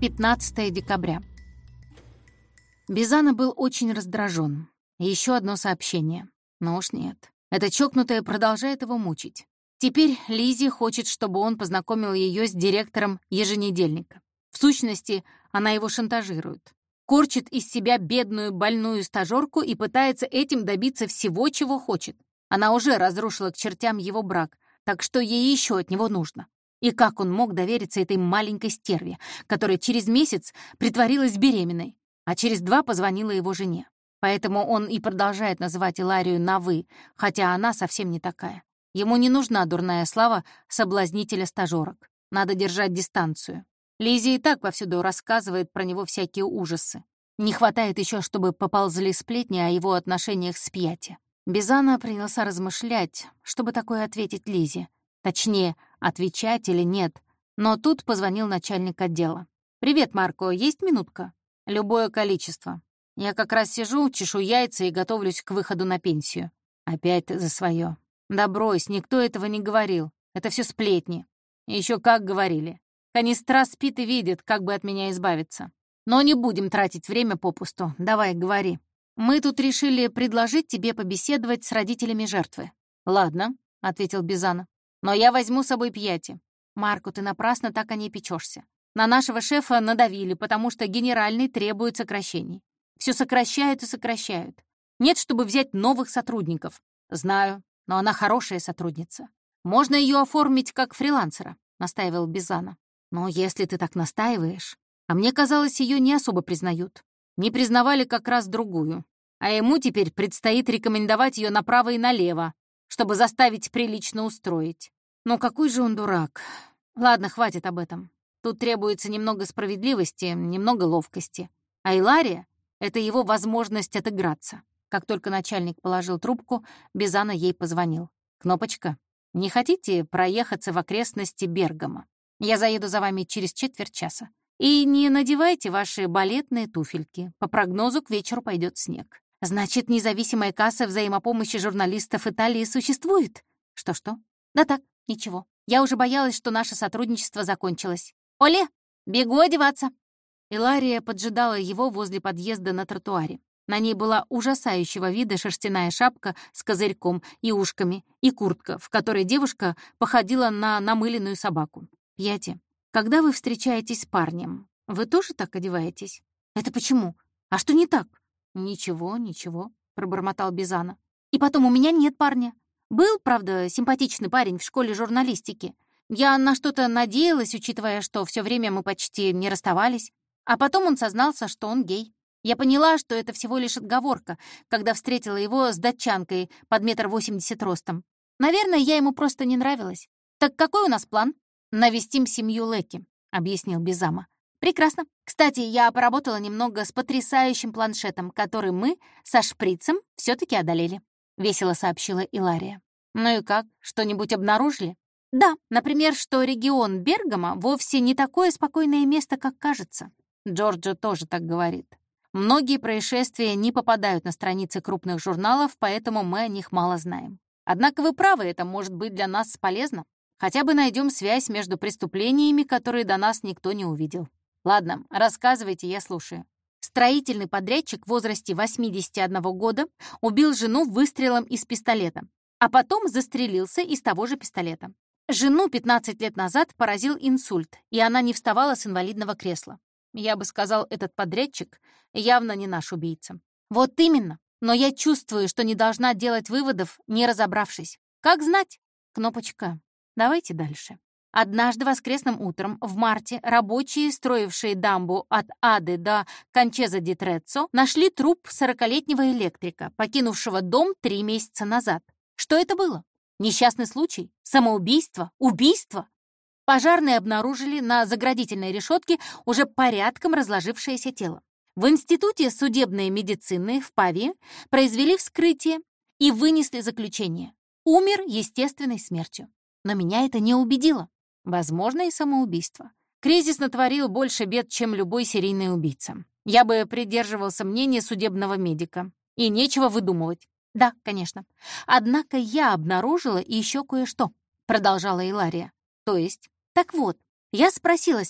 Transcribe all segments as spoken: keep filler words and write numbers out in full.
пятнадцатое декабря. Бизана был очень раздражен. Еще одно сообщение. Но уж нет. Это чокнутое продолжает его мучить. Теперь Лиззи хочет, чтобы он познакомил ее с директором еженедельника. В сущности, она его шантажирует. Корчит из себя бедную больную стажёрку и пытается этим добиться всего, чего хочет. Она уже разрушила к чертям его брак, так что ей еще от него нужно. И как он мог довериться этой маленькой стерве, которая через месяц притворилась беременной, а через два позвонила его жене. Поэтому он и продолжает называть Иларию на «вы», хотя она совсем не такая. Ему не нужна дурная слава соблазнителя стажёрок. Надо держать дистанцию. Лиззи и так повсюду рассказывает про него всякие ужасы. Не хватает еще, чтобы поползли сплетни о его отношениях с Пьяти. Бизана принялся размышлять, чтобы такое ответить Лиззи. Точнее, отвечать или нет. Но тут позвонил начальник отдела. «Привет, Марко, есть минутка?» «Любое количество. Я как раз сижу, чешу яйца и готовлюсь к выходу на пенсию». «Опять за свое. «Да брось, никто этого не говорил. Это все сплетни». Еще как говорили. Канистра спит и видит, как бы от меня избавиться. Но не будем тратить время попусту. Давай, говори. Мы тут решили предложить тебе побеседовать с родителями жертвы. «Ладно», — ответил Бизана. «Но я возьму с собой Пьяти». «Марко, ты напрасно так о ней печешься. На нашего шефа надавили, потому что генеральный требует сокращений. Все сокращают и сокращают. Нет, чтобы взять новых сотрудников. Знаю, но она хорошая сотрудница. Можно ее оформить как фрилансера», — настаивал Бизана. «Но если ты так настаиваешь... А мне казалось, ее не особо признают. Не признавали как раз другую. А ему теперь предстоит рекомендовать ее направо и налево, чтобы заставить прилично устроить. Ну какой же он дурак. Ладно, хватит об этом. Тут требуется немного справедливости, немного ловкости. А Илария — это его возможность отыграться». Как только начальник положил трубку, Бизана ей позвонил. «Кнопочка, не хотите проехаться в окрестности Бергама? Я заеду за вами через четверть часа. И не надевайте ваши балетные туфельки. По прогнозу, к вечеру пойдет снег». «Значит, независимая касса взаимопомощи журналистов Италии существует?» «Что-что?» «Да так, ничего. Я уже боялась, что наше сотрудничество закончилось. Оле, бегу одеваться!» Илария поджидала его возле подъезда на тротуаре. На ней была ужасающего вида шерстяная шапка с козырьком и ушками и куртка, в которой девушка походила на намыленную собаку. «Пьяти, когда вы встречаетесь с парнем, вы тоже так одеваетесь?» «Это почему? А что не так?» «Ничего, ничего», — пробормотал Бизана. «И потом, у меня нет парня. Был, правда, симпатичный парень в школе журналистики. Я на что-то надеялась, учитывая, что все время мы почти не расставались. А потом он сознался, что он гей. Я поняла, что это всего лишь отговорка, когда встретила его с датчанкой под метр восемьдесят ростом. Наверное, я ему просто не нравилась. Так какой у нас план?» «Навестим семью Леки», — объяснил Бизама. «Прекрасно. Кстати, я поработала немного с потрясающим планшетом, который мы со шприцем все таки одолели», — весело сообщила Илария. «Ну и как? Что-нибудь обнаружили?» «Да, например, что регион Бергама вовсе не такое спокойное место, как кажется». Джорджо тоже так говорит. «Многие происшествия не попадают на страницы крупных журналов, поэтому мы о них мало знаем. Однако вы правы, это может быть для нас полезно. Хотя бы найдем связь между преступлениями, которые до нас никто не увидел. Ладно, рассказывайте, я слушаю». Строительный подрядчик в возрасте восьмидесяти одного года убил жену выстрелом из пистолета, а потом застрелился из того же пистолета. Жену пятнадцать лет назад поразил инсульт, и она не вставала с инвалидного кресла. Я бы сказал, этот подрядчик явно не наш убийца. «Вот именно. Но я чувствую, что не должна делать выводов, не разобравшись. Как знать?» «Кнопочка, давайте дальше». Однажды воскресным утром в марте рабочие, строившие дамбу от Ады до Кончеза-ди-Треццо, нашли труп сорокалетнего электрика, покинувшего дом три месяца назад. Что это было? Несчастный случай? Самоубийство? Убийство? Пожарные обнаружили на заградительной решетке уже порядком разложившееся тело. В Институте судебной медицины в Павии произвели вскрытие и вынесли заключение. Умер естественной смертью. Но меня это не убедило. Возможно, и самоубийство. Кризис натворил больше бед, чем любой серийный убийца. Я бы придерживался мнения судебного медика. И нечего выдумывать. Да, конечно. Однако я обнаружила еще кое-что, продолжала Илария. То есть? Так вот, я спросила себя,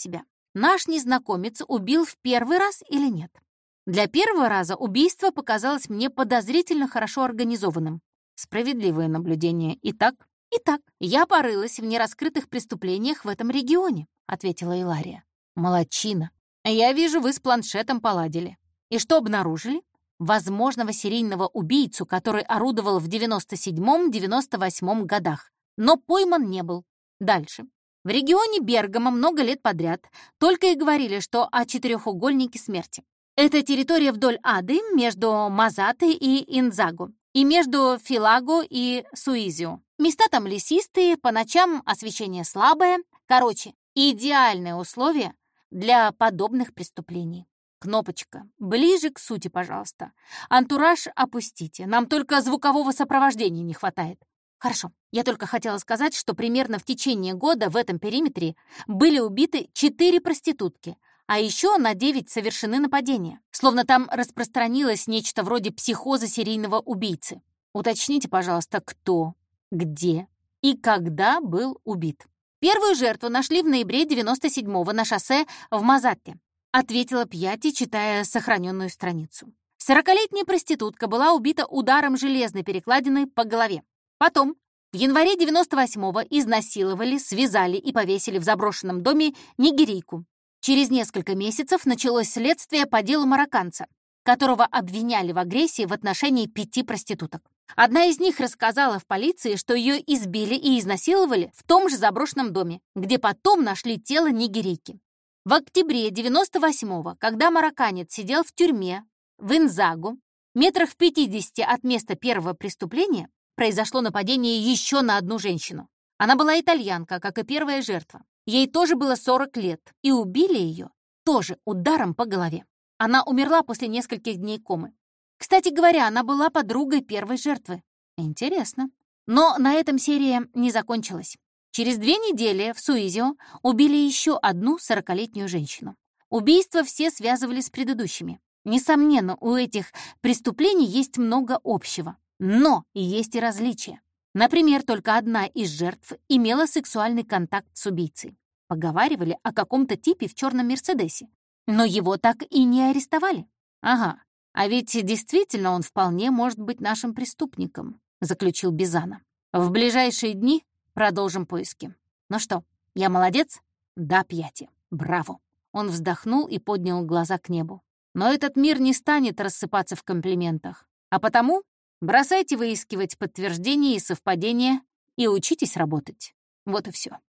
наш незнакомец убил в первый раз или нет. Для первого раза убийство показалось мне подозрительно хорошо организованным. Справедливое наблюдение. Итак, итак, я порылась в нераскрытых преступлениях в этом регионе, ответила Илария. Молодчина. Я вижу, вы с планшетом поладили. И что обнаружили? Возможного серийного убийцу, который орудовал в девяносто седьмом — девяносто восьмом годах, но пойман не был. Дальше. В регионе Бергамо много лет подряд только и говорили, что о четырехугольнике смерти. Это территория вдоль Ады между Мазаты и Индзаго, и между Филаго и Суизио. Места там лесистые, по ночам освещение слабое. Короче, идеальные условия для подобных преступлений. Кнопочка. Ближе к сути, пожалуйста. Антураж опустите. Нам только звукового сопровождения не хватает. Хорошо. Я только хотела сказать, что примерно в течение года в этом периметре были убиты четыре проститутки, а еще на девять совершены нападения. Словно там распространилось нечто вроде психоза серийного убийцы. Уточните, пожалуйста, кто, где и когда был убит. Первую жертву нашли в ноябре девяносто седьмого на шоссе в Мазатте, ответила Пьяти, читая сохраненную страницу. Сорокалетняя проститутка была убита ударом железной перекладиной по голове. Потом, в январе девяносто восьмого изнасиловали, связали и повесили в заброшенном доме нигерийку. Через несколько месяцев началось следствие по делу марокканца, которого обвиняли в агрессии в отношении пяти проституток. Одна из них рассказала в полиции, что ее избили и изнасиловали в том же заброшенном доме, где потом нашли тело нигерийки. В октябре девяносто восьмого, когда марокканец сидел в тюрьме в Индзаго, метрах в пятидесяти от места первого преступления, произошло нападение еще на одну женщину. Она была итальянка, как и первая жертва. Ей тоже было сорок лет, и убили ее тоже ударом по голове. Она умерла после нескольких дней комы. Кстати говоря, она была подругой первой жертвы. Интересно. Но на этом серия не закончилась. Через две недели в Суизио убили еще одну сорокалетнюю женщину. Убийства все связывали с предыдущими. Несомненно, у этих преступлений есть много общего. Но есть и различия. Например, только одна из жертв имела сексуальный контакт с убийцей. Поговаривали о каком-то типе в черном Мерседесе. Но его так и не арестовали. Ага, а ведь действительно он вполне может быть нашим преступником, заключил Бизана. В ближайшие дни продолжим поиски. Ну что, я молодец? Да, Пьяти. Браво. Он вздохнул и поднял глаза к небу. Но этот мир не станет рассыпаться в комплиментах. А потому бросайте выискивать подтверждения и совпадения и учитесь работать. Вот и все.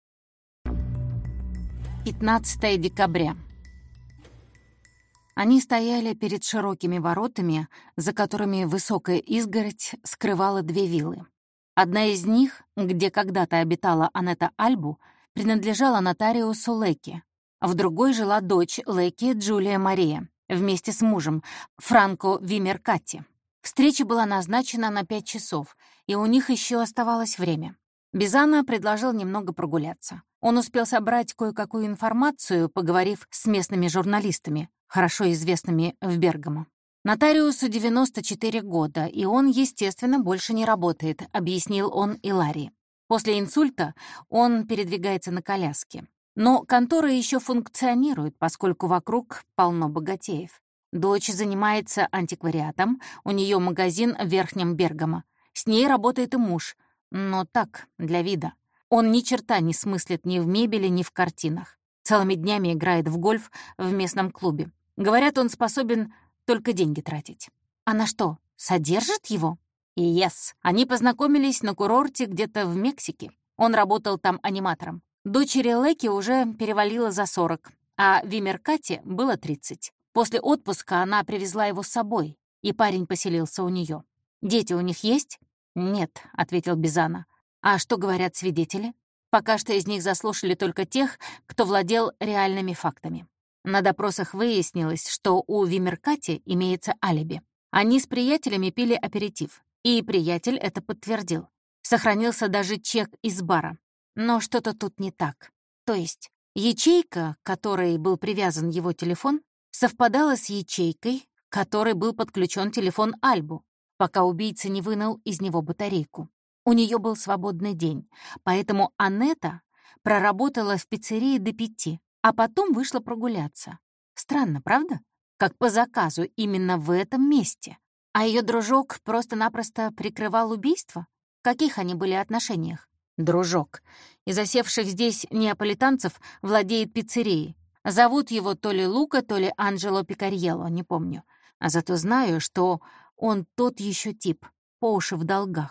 пятнадцатого декабря. Они стояли перед широкими воротами, за которыми высокая изгородь скрывала две виллы. Одна из них, где когда-то обитала Анетта Альбу, принадлежала нотариусу Лекки. В другой жила дочь Лекки Джулия Мария вместе с мужем Франко Вимеркатти. Встреча была назначена на пять часов, и у них еще оставалось время. Бизана предложил немного прогуляться. Он успел собрать кое-какую информацию, поговорив с местными журналистами, хорошо известными в Бергамо. «Нотариусу девяносто четыре года, и он, естественно, больше не работает», — объяснил он Иларии. «После инсульта он передвигается на коляске. Но контора еще функционирует, поскольку вокруг полно богатеев. Дочь занимается антиквариатом, у нее магазин в Верхнем Бергамо. С ней работает и муж, но так, для вида. Он ни черта не смыслит ни в мебели, ни в картинах. Целыми днями играет в гольф в местном клубе. Говорят, он способен только деньги тратить. Она что, содержит его? И yes. Они познакомились на курорте где-то в Мексике. Он работал там аниматором. Дочери Лекки уже перевалило за сорок, а Вимеркате было тридцать. После отпуска она привезла его с собой, и парень поселился у нее. «Дети у них есть?» «Нет», — ответил Бизана. «А что говорят свидетели?» «Пока что из них заслушали только тех, кто владел реальными фактами». На допросах выяснилось, что у Вимеркати имеется алиби. Они с приятелями пили аперитив, и приятель это подтвердил. Сохранился даже чек из бара. Но что-то тут не так. То есть ячейка, к которой был привязан его телефон, совпадала с ячейкой, к которой был подключен телефон Альбу, пока убийца не вынул из него батарейку. У нее был свободный день, поэтому Анетта проработала в пиццерии до пяти, а потом вышла прогуляться. Странно, правда? Как по заказу именно в этом месте. А ее дружок просто-напросто прикрывал убийство? В каких они были отношениях? Дружок. Из осевших здесь неаполитанцев владеет пиццерией. Зовут его то ли Лука, то ли Анджело Пикарьелло, не помню. А зато знаю, что он тот еще тип, по уши в долгах.